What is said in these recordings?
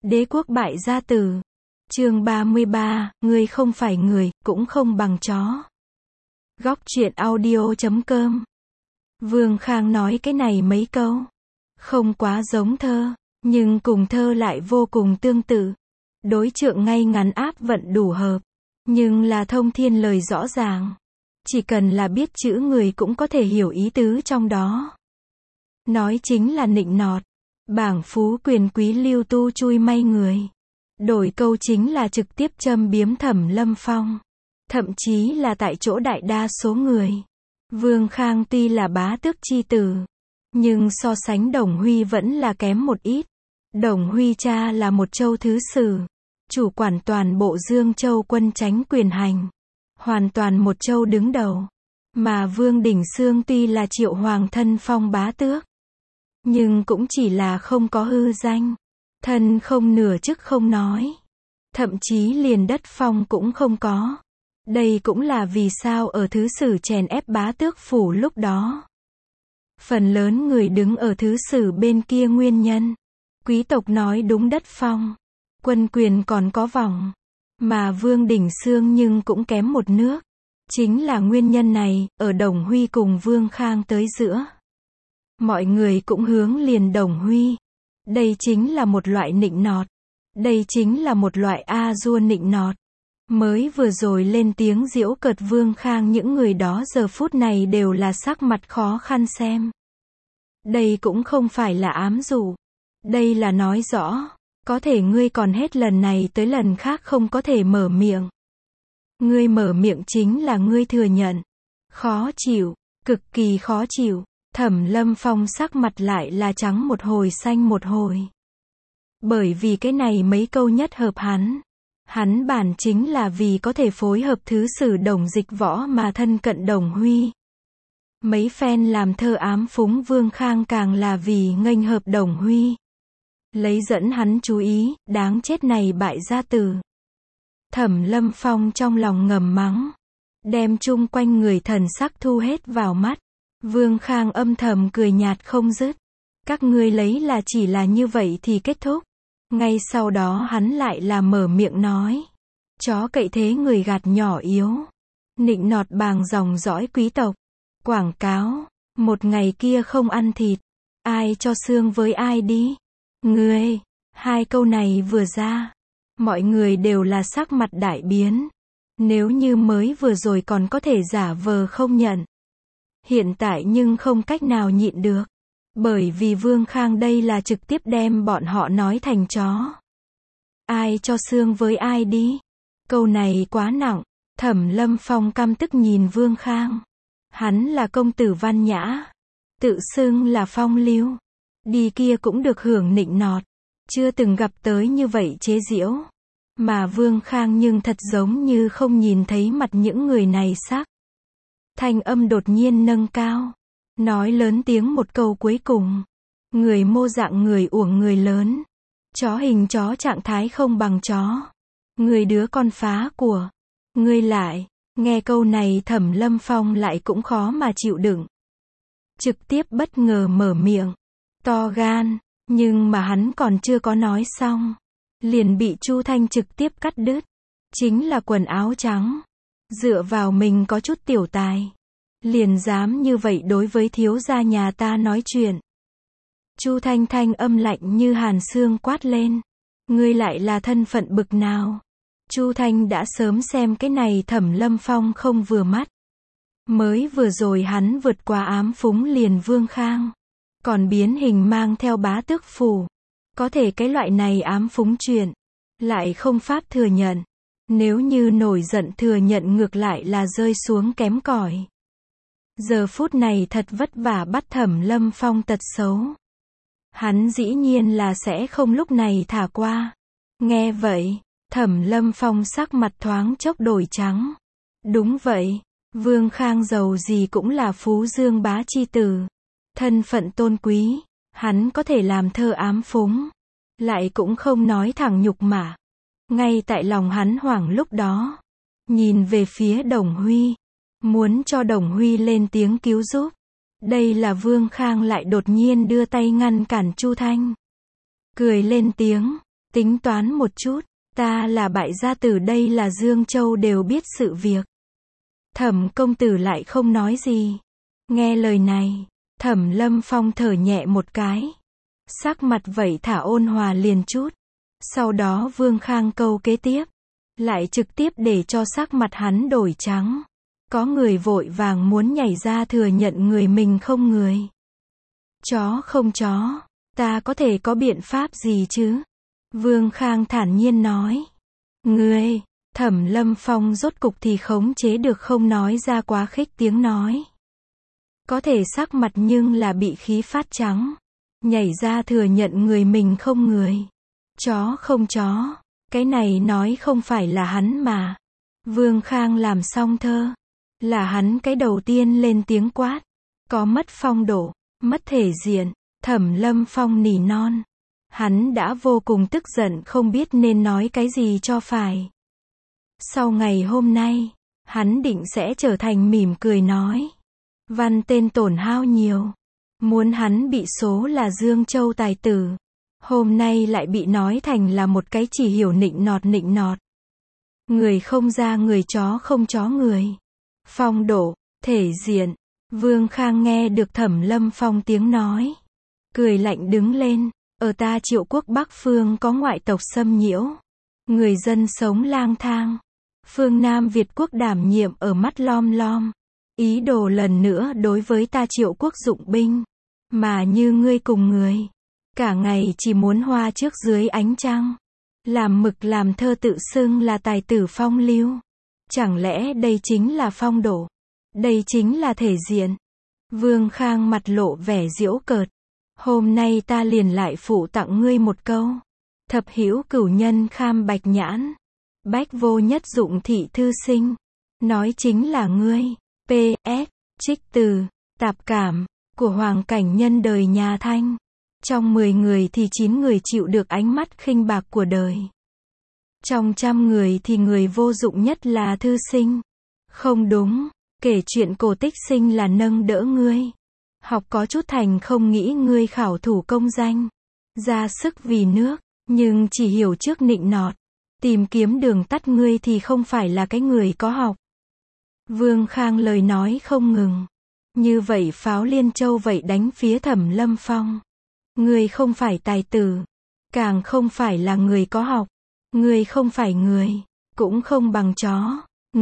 Đế quốc bại gia tử. Chương 33, ngươi không phải người, cũng không bằng chó. Góc truyện audio.com. Vương Khang nói cái này mấy câu. Không quá giống thơ, nhưng cùng thơ lại vô cùng tương tự. Đối trượng ngay ngắn áp vận đủ hợp. Nhưng là thông thiên lời rõ ràng. Chỉ cần là biết chữ người cũng có thể hiểu ý tứ trong đó. Nói chính là nịnh nọt. Bảng phú quyền quý lưu tu chui may người. Đổi câu chính là trực tiếp châm biếm Thẩm Lâm Phong. Thậm chí là tại chỗ đại đa số người. Vương Khang tuy là bá tước chi tử, nhưng so sánh Đồng Huy vẫn là kém một ít. Đồng Huy cha là một châu thứ sử, chủ quản toàn bộ Dương Châu quân chánh quyền hành. Hoàn toàn một châu đứng đầu. Mà Vương Đình Xương tuy là Triệu Hoàng thân phong bá tước, nhưng cũng chỉ là không có hư danh. Thân không nửa chức không nói. Thậm chí liền đất phong cũng không có. Đây cũng là vì sao ở thứ sử chèn ép bá tước phủ lúc đó. Phần lớn người đứng ở thứ sử bên kia nguyên nhân. Quý tộc nói đúng đất phong. Quân quyền còn có vòng. Mà Vương Đình Xương nhưng cũng kém một nước. Chính là nguyên nhân này, ở Đồng Huy cùng Vương Khang tới giữa. Mọi người cũng hướng liền Đồng Huy. Đây chính là một loại nịnh nọt. Đây chính là một loại a-dua nịnh nọt. Mới vừa rồi lên tiếng giễu cợt Vương Khang, những người đó giờ phút này đều là sắc mặt khó khăn xem. Đây cũng không phải là ám dụ. Đây là nói rõ. Có thể ngươi còn hết lần này tới lần khác không có thể mở miệng. Ngươi mở miệng chính là ngươi thừa nhận. Khó chịu, cực kỳ khó chịu. Thẩm Lâm Phong sắc mặt lại là trắng một hồi xanh một hồi. Bởi vì cái này mấy câu nhất hợp hắn. Hắn bản chính là vì có thể phối hợp thứ sử Đồng Dịch Võ mà thân cận Đồng Huy. Mấy phen làm thơ ám phúng Vương Khang càng là vì nghênh hợp Đồng Huy. Lấy dẫn hắn chú ý, đáng chết này bại gia tử. Thẩm Lâm Phong trong lòng ngầm mắng. Đem chung quanh người thần sắc thu hết vào mắt. Vương Khang âm thầm cười nhạt không dứt. Các ngươi lấy là chỉ là như vậy thì kết thúc. Ngay sau đó hắn lại là mở miệng nói. Chó cậy thế người gạt nhỏ yếu. Nịnh nọt bàng dòng dõi quý tộc. Quảng cáo. Một ngày kia không ăn thịt. Ai cho xương với ai đi. Ngươi. Hai câu này vừa ra. Mọi người đều là sắc mặt đại biến. Nếu như mới vừa rồi còn có thể giả vờ không nhận. Hiện tại nhưng không cách nào nhịn được. Bởi vì Vương Khang đây là trực tiếp đem bọn họ nói thành chó. Ai cho xương với ai đi. Câu này quá nặng. Thẩm Lâm Phong căm tức nhìn Vương Khang. Hắn là công tử văn nhã. Tự xưng là phong lưu. Đi kia cũng được hưởng nịnh nọt. Chưa từng gặp tới như vậy chế giễu. Mà Vương Khang nhưng thật giống như không nhìn thấy mặt những người này sắc. Thanh âm đột nhiên nâng cao. Nói lớn tiếng một câu cuối cùng. Người mô dạng người uổng người lớn. Chó hình chó trạng thái không bằng chó. Người đứa con phá của. Người lại. Nghe câu này Thẩm Lâm Phong lại cũng khó mà chịu đựng. Trực tiếp bất ngờ mở miệng. To gan. Nhưng mà hắn còn chưa có nói xong. Liền bị Chu Thanh trực tiếp cắt đứt. Chính là quần áo trắng. Dựa vào mình có chút tiểu tài. Liền dám như vậy đối với thiếu gia nhà ta nói chuyện. Chu Thanh thanh âm lạnh như hàn xương quát lên. Ngươi lại là thân phận bực nào? Chu Thanh đã sớm xem cái này Thẩm Lâm Phong không vừa mắt. Mới vừa rồi hắn vượt qua ám phúng liền Vương Khang. Còn biến hình mang theo bá tước phủ. Có thể cái loại này ám phúng chuyện. Lại không pháp thừa nhận. Nếu như nổi giận thừa nhận ngược lại là rơi xuống kém cỏi. Giờ phút này thật vất vả bắt Thẩm Lâm Phong tật xấu. Hắn dĩ nhiên là sẽ không lúc này thả qua. Nghe vậy, Thẩm Lâm Phong sắc mặt thoáng chốc đổi trắng. Đúng vậy, Vương Khang giàu gì cũng là phú dương bá chi tử. Thân phận tôn quý, hắn có thể làm thơ ám phúng. Lại cũng không nói thẳng nhục mạ. Ngay tại lòng hắn hoảng lúc đó. Nhìn về phía Đồng Huy. Muốn cho Đồng Huy lên tiếng cứu giúp. Đây là Vương Khang lại đột nhiên đưa tay ngăn cản Chu Thanh. Cười lên tiếng. Tính toán một chút, ta là bại gia tử, đây là Dương Châu đều biết sự việc. Thẩm công tử lại không nói gì. Nghe lời này, Thẩm Lâm Phong thở nhẹ một cái. Sắc mặt vậy thả ôn hòa liền chút. Sau đó Vương Khang câu kế tiếp, lại trực tiếp để cho sắc mặt hắn đổi trắng. Có người vội vàng muốn nhảy ra thừa nhận người mình không người. Chó không chó, ta có thể có biện pháp gì chứ? Vương Khang thản nhiên nói. Ngươi, Thẩm Lâm Phong rốt cục thì khống chế được không nói ra quá khích tiếng nói. Có thể sắc mặt nhưng là bị khí phát trắng. Nhảy ra thừa nhận người mình không người. Chó không chó, cái này nói không phải là hắn mà. Vương Khang làm xong thơ. Là hắn cái đầu tiên lên tiếng quát. Có mất phong độ, mất thể diện. Thẩm Lâm Phong nỉ non. Hắn đã vô cùng tức giận không biết nên nói cái gì cho phải. Sau ngày hôm nay, hắn định sẽ trở thành mỉm cười nói. Văn tên tổn hao nhiều. Muốn hắn bị số là Dương Châu tài tử. Hôm nay lại bị nói thành là một cái chỉ hiểu nịnh nọt. Người không ra người, chó không chó người. Phong độ, thể diện. Vương Khang nghe được Thẩm Lâm Phong tiếng nói. Cười lạnh đứng lên. Ở ta Triệu quốc Bắc Phương có ngoại tộc xâm nhiễu. Người dân sống lang thang. Phương Nam Việt quốc đảm nhiệm ở mắt lom lom. Ý đồ lần nữa đối với ta Triệu quốc dụng binh. Mà như ngươi cùng người. Cả ngày chỉ muốn hoa trước dưới ánh trăng. Làm mực làm thơ tự xưng là tài tử phong lưu. Chẳng lẽ đây chính là phong độ? Đây chính là thể diện. Vương Khang mặt lộ vẻ giễu cợt. Hôm nay ta liền lại phụ tặng ngươi một câu. Thập hữu cửu nhân kham bạch nhãn. Bách vô nhất dụng thị thư sinh. Nói chính là ngươi. P.S. Trích từ, tạp cảm, của Hoàng Cảnh Nhân đời nhà Thanh. Trong 10 người thì 9 người chịu được ánh mắt khinh bạc của đời. Trong 100 người thì người vô dụng nhất là thư sinh. Không đúng, kể chuyện cổ tích sinh là nâng đỡ ngươi. Học có chút thành không nghĩ ngươi khảo thủ công danh. Ra sức vì nước, nhưng chỉ hiểu trước nịnh nọt. Tìm kiếm đường tắt ngươi thì không phải là cái người có học. Vương Khang lời nói không ngừng. Như vậy pháo liên châu vậy đánh phía Thẩm Lâm Phong. Ngươi không phải tài tử. Càng không phải là người có học. Ngươi không phải người. Cũng không bằng chó.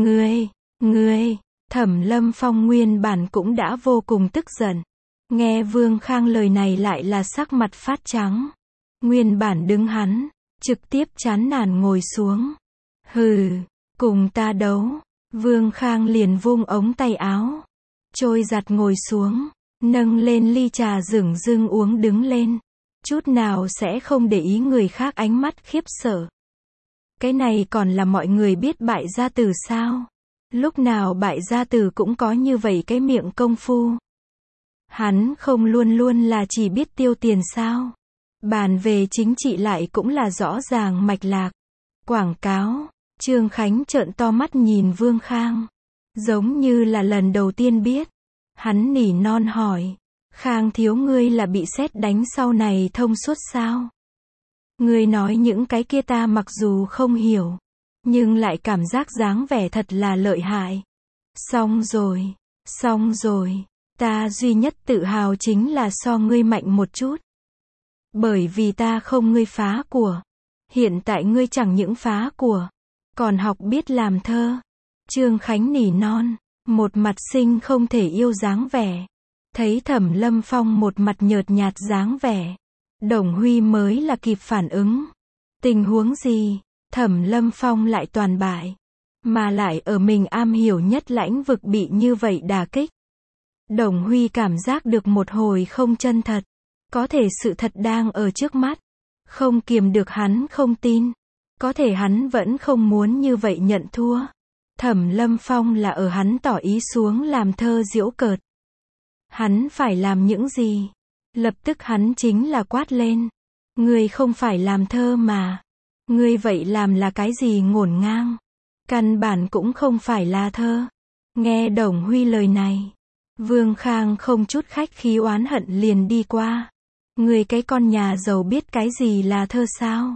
Ngươi. Thẩm Lâm Phong nguyên bản cũng đã vô cùng tức giận. Nghe Vương Khang lời này lại là sắc mặt phát trắng. Nguyên bản đứng hắn. Trực tiếp chán nản ngồi xuống. Hừ. Cùng ta đấu. Vương Khang liền vung ống tay áo. Trôi giặt ngồi xuống. Nâng lên ly trà dửng dưng uống đứng lên. Chút nào sẽ không để ý người khác ánh mắt khiếp sợ. Cái này còn là mọi người biết bại gia tử sao? Lúc nào bại gia tử cũng có như vậy cái miệng công phu. Hắn không luôn luôn là chỉ biết tiêu tiền sao? Bàn về chính trị lại cũng là rõ ràng mạch lạc. Quảng cáo. Trương Khánh trợn to mắt nhìn Vương Khang. Giống như là lần đầu tiên biết. Hắn nỉ non hỏi. Khang thiếu, ngươi là bị sét đánh sau này thông suốt sao? Ngươi nói những cái kia ta mặc dù không hiểu. Nhưng lại cảm giác dáng vẻ thật là lợi hại. Xong rồi. Ta duy nhất tự hào chính là so ngươi mạnh một chút. Bởi vì ta không ngươi phá của. Hiện tại ngươi chẳng những phá của. Còn học biết làm thơ. Trương Khánh nỉ non. Một mặt sinh không thể yêu dáng vẻ. Thấy Thẩm Lâm Phong một mặt nhợt nhạt dáng vẻ. Đồng Huy mới là kịp phản ứng. Tình huống gì? Thẩm Lâm Phong lại toàn bại. Mà lại ở mình am hiểu nhất lãnh vực bị như vậy đả kích. Đồng Huy cảm giác được một hồi không chân thật. Có thể sự thật đang ở trước mắt. Không kiềm được hắn không tin. Có thể hắn vẫn không muốn như vậy nhận thua. Thẩm Lâm Phong là ở hắn tỏ ý xuống làm thơ giễu cợt. Hắn phải làm những gì? Lập tức hắn chính là quát lên. Ngươi không phải làm thơ mà. Ngươi vậy làm là cái gì ngổn ngang? Căn bản cũng không phải là thơ. Nghe Đồng Huy lời này. Vương Khang không chút khách khí oán hận liền đi qua. Ngươi cái con nhà giàu biết cái gì là thơ sao?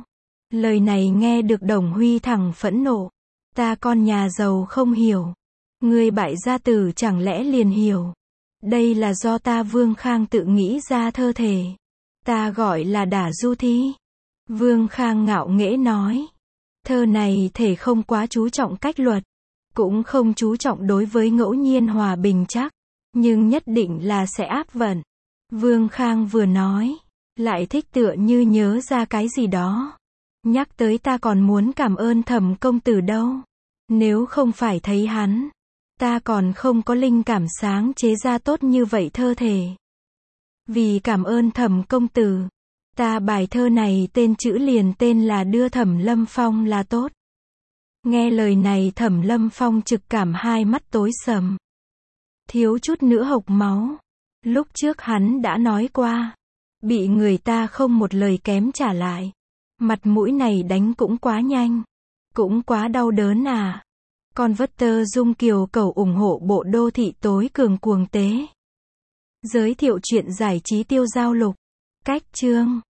Lời này nghe được Đồng Huy thẳng phẫn nộ. Ta con nhà giàu không hiểu. Ngươi bại gia tử chẳng lẽ liền hiểu. Đây là do ta Vương Khang tự nghĩ ra thơ thể. Ta gọi là đả du thi. Vương Khang ngạo nghễ nói. Thơ này thể không quá chú trọng cách luật. Cũng không chú trọng đối với ngẫu nhiên hòa bình chắc. Nhưng nhất định là sẽ áp vận. Vương Khang vừa nói. Lại thích tựa như nhớ ra cái gì đó. Nhắc tới ta còn muốn cảm ơn Thẩm công tử đâu. Nếu không phải thấy hắn, ta còn không có linh cảm sáng chế ra tốt như vậy thơ thể. Vì cảm ơn Thẩm công tử, ta bài thơ này tên chữ liền tên là đưa Thẩm Lâm Phong là tốt. Nghe lời này Thẩm Lâm Phong trực cảm hai mắt tối sầm. Thiếu chút nữa hộc máu. Lúc trước hắn đã nói qua. Bị người ta không một lời kém trả lại. Mặt mũi này đánh cũng quá nhanh. Cũng quá đau đớn à. Con vất tơ Dung Kiều cầu ủng hộ bộ đô thị tối cường cuồng tế. Giới thiệu chuyện giải trí tiêu giao lục. Cách chương